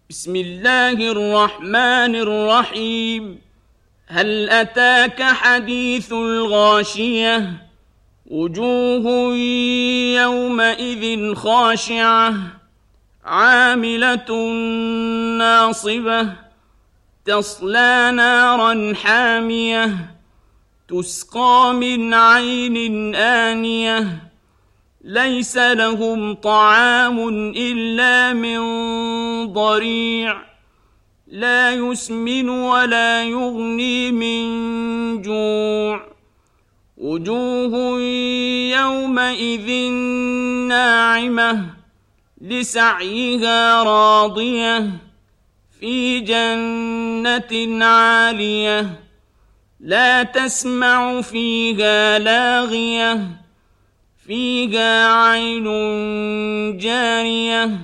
بسم الله الرحمن الرحيم. هل أتاك حديث الغاشية؟ وجوه يومئذ خاشعة عاملة ناصبة تصلى نارا حامية تسقى من عين آنية ليس لهم طعام إلا من ضريع لا يسمن ولا يغني من جوع وجوه يومئذ ناعمة لسعيها راضية في جنة عالية لا تسمع فيها لاغية فيها عين جارية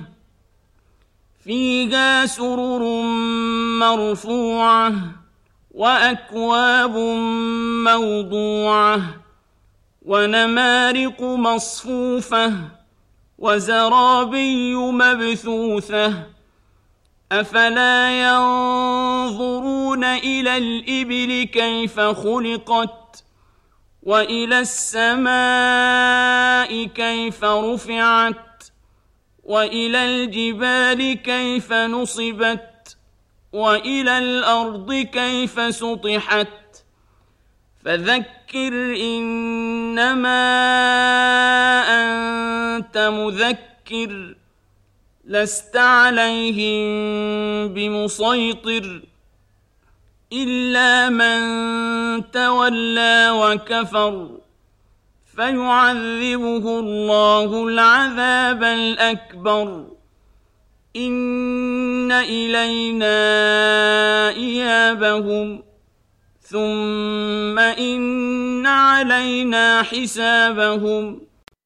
فيها سرر مرفوعة وأكواب موضوعة ونمارق مصفوفة وزرابي مبثوثة أفلا ينظرون إلى الإبل كيف خلقت وإلى السماء كيف رفعت وإلى الجبال كيف نصبت وإلى الأرض كيف سطحت فذكر إنما أنت مذكر لست عليهم بمسيطر إلا من تولى وكفر فيعذبه الله العذاب الأكبر إن إلينا إيابهم ثم إن علينا حسابهم